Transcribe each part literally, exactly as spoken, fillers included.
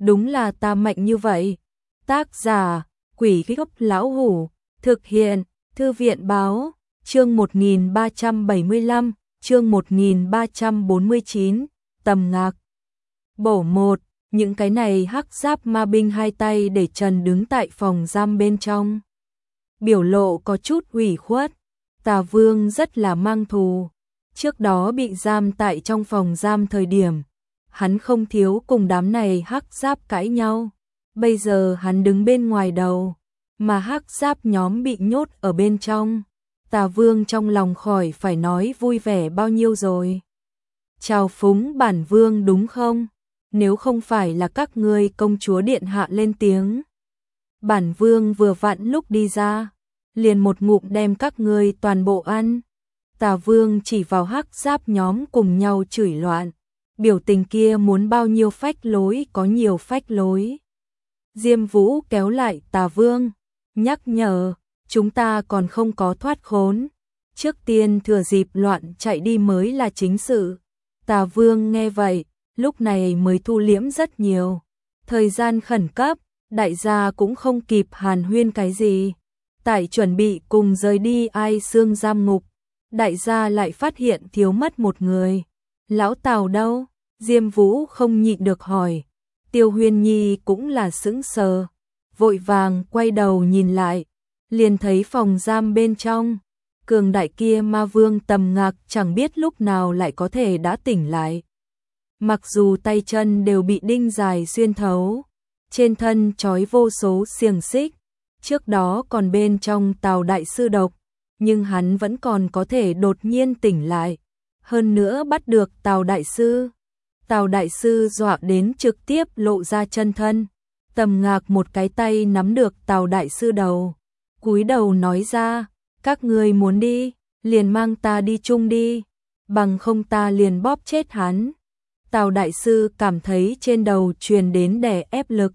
đúng là ta mạnh như vậy. Tác giả, Quỷ Gốc Lão Hủ, thực hiện, Thư viện Báo, chương một nghìn ba trăm bảy mươi lăm, chương một nghìn ba trăm bốn mươi chín, Tầm Ngạc. Bổ một, những cái này hắc giáp ma binh hai tay để trần đứng tại phòng giam bên trong. Biểu lộ có chút ủy khuất, Tà Vương rất là mang thù. Trước đó bị giam tại trong phòng giam thời điểm, hắn không thiếu cùng đám này hắc giáp cãi nhau. Bây giờ hắn đứng bên ngoài đầu, mà hắc giáp nhóm bị nhốt ở bên trong. Tà Vương trong lòng khỏi phải nói vui vẻ bao nhiêu rồi. Chào phúng bản vương đúng không? Nếu không phải là các ngươi công chúa điện hạ lên tiếng, bản vương vừa vặn lúc đi ra, liền một ngụm đem các ngươi toàn bộ ăn. Tà Vương chỉ vào hắc giáp nhóm cùng nhau chửi loạn, biểu tình kia muốn bao nhiêu phách lối có nhiều phách lối. Diêm Vũ kéo lại Tà Vương, nhắc nhở, chúng ta còn không có thoát khốn, trước tiên thừa dịp loạn chạy đi mới là chính sự. Tà Vương nghe vậy, lúc này mới thu liễm rất nhiều. Thời gian khẩn cấp, đại gia cũng không kịp hàn huyên cái gì. Tại chuẩn bị cùng rời đi Ai Xương giam ngục, đại gia lại phát hiện thiếu mất một người. Lão Tào đâu? Diêm Vũ không nhịn được hỏi. Tiêu Huyên Nhi cũng là sững sờ, vội vàng quay đầu nhìn lại, liền thấy phòng giam bên trong, cường đại kia ma vương Tầm Ngạc chẳng biết lúc nào lại có thể đã tỉnh lại. Mặc dù tay chân đều bị đinh dài xuyên thấu, trên thân trói vô số xiềng xích, trước đó còn bên trong Tào đại sư độc, nhưng hắn vẫn còn có thể đột nhiên tỉnh lại, hơn nữa bắt được Tào đại sư. Tào đại sư dọa đến trực tiếp lộ ra chân thân. Tầm Ngạc một cái tay nắm được Tào đại sư đầu, cúi đầu nói ra, các ngươi muốn đi, liền mang ta đi chung đi, bằng không ta liền bóp chết hắn. Tào đại sư cảm thấy trên đầu truyền đến đè ép lực,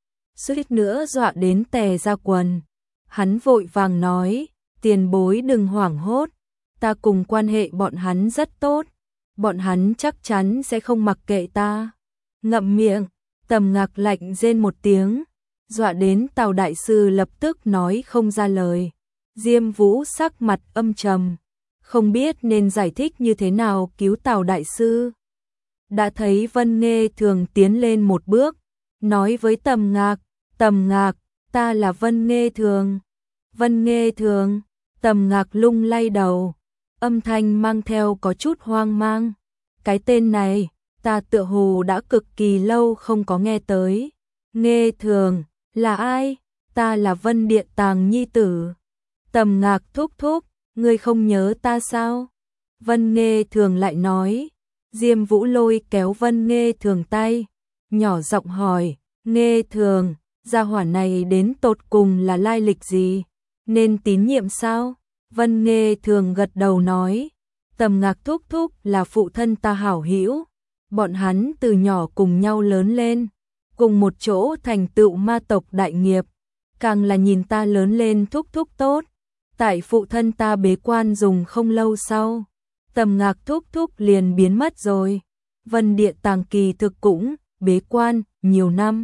suýt nữa dọa đến tè ra quần. Hắn vội vàng nói, tiền bối đừng hoảng hốt, ta cùng quan hệ bọn hắn rất tốt, bọn hắn chắc chắn sẽ không mặc kệ ta. Ngậm miệng. Tầm Ngạc lạnh rên một tiếng, dọa đến Tào đại sư lập tức nói không ra lời. Diêm Vũ sắc mặt âm trầm, không biết nên giải thích như thế nào cứu Tào đại sư. Đã thấy Vân Nghê Thường tiến lên một bước, nói với Tầm Ngạc, Tầm Ngạc, ta là Vân Nghê Thường. Vân Nghê Thường. Tầm Ngạc lung lay đầu, âm thanh mang theo có chút hoang mang. Cái tên này, ta tựa hồ đã cực kỳ lâu không có nghe tới. Nghê Thường, là ai? Ta là Vân Điện Tàng nhi tử. Tầm Ngạc thúc thúc, ngươi không nhớ ta sao? Vân Nghê Thường lại nói. Diêm Vũ lôi kéo Vân Nghê Thường tay, nhỏ giọng hỏi, Nghê Thường, gia hỏa này đến tột cùng là lai lịch gì? Nên tín nhiệm sao? Vân Nghê Thường gật đầu nói, Tầm Ngạc thúc thúc là phụ thân ta hảo hữu, bọn hắn từ nhỏ cùng nhau lớn lên, cùng một chỗ thành tựu ma tộc đại nghiệp, càng là nhìn ta lớn lên thúc thúc tốt. Tại phụ thân ta bế quan dùng không lâu sau, Tầm Ngạc thúc thúc liền biến mất rồi. Vân Điện Tàng kỳ thực cũng bế quan nhiều năm,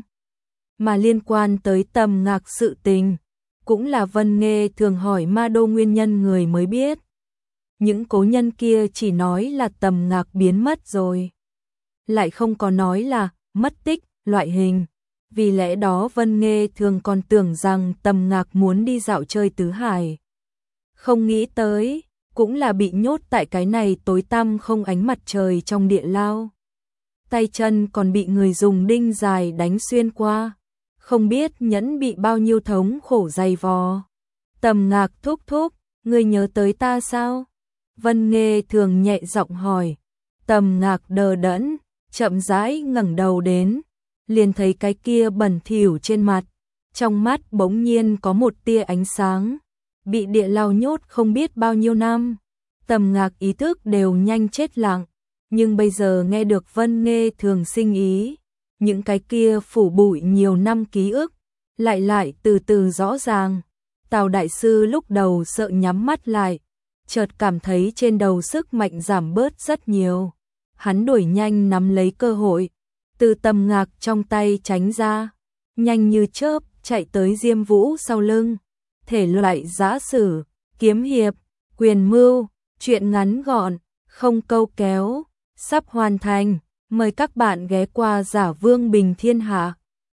mà liên quan tới Tầm Ngạc sự tình, cũng là Vân Nghê Thường hỏi Ma Đô nguyên nhân người mới biết. Những cố nhân kia chỉ nói là Tầm Ngạc biến mất rồi, lại không có nói là mất tích loại hình. Vì lẽ đó Vân Nghê Thường còn tưởng rằng Tầm Ngạc muốn đi dạo chơi tứ hải. Không nghĩ tới, cũng là bị nhốt tại cái này tối tăm không ánh mặt trời trong địa lao. Tay chân còn bị người dùng đinh dài đánh xuyên qua, không biết nhẫn bị bao nhiêu thống khổ dày vò. Tầm Ngạc thúc thúc, ngươi nhớ tới ta sao? Vân Nghê Thường nhẹ giọng hỏi. Tầm Ngạc đờ đẫn, chậm rãi ngẩng đầu đến, liền thấy cái kia bẩn thỉu trên mặt, trong mắt bỗng nhiên có một tia ánh sáng. Bị địa lao nhốt không biết bao nhiêu năm, Tầm Ngạc ý thức đều nhanh chết lặng, nhưng bây giờ nghe được Vân Nghê Thường sinh ý, những cái kia phủ bụi nhiều năm ký ức, lại lại từ từ rõ ràng. Tào đại sư lúc đầu sợ nhắm mắt lại, chợt cảm thấy trên đầu sức mạnh giảm bớt rất nhiều. Hắn đuổi nhanh nắm lấy cơ hội, từ tầm ngạc trong tay tránh ra, nhanh như chớp chạy tới Diêm Vũ sau lưng. Thể loại giã sử, kiếm hiệp, quyền mưu, truyện ngắn gọn, không câu kéo, sắp hoàn thành. Mời các bạn ghé qua Giả Vương Bình Thiên Hạ.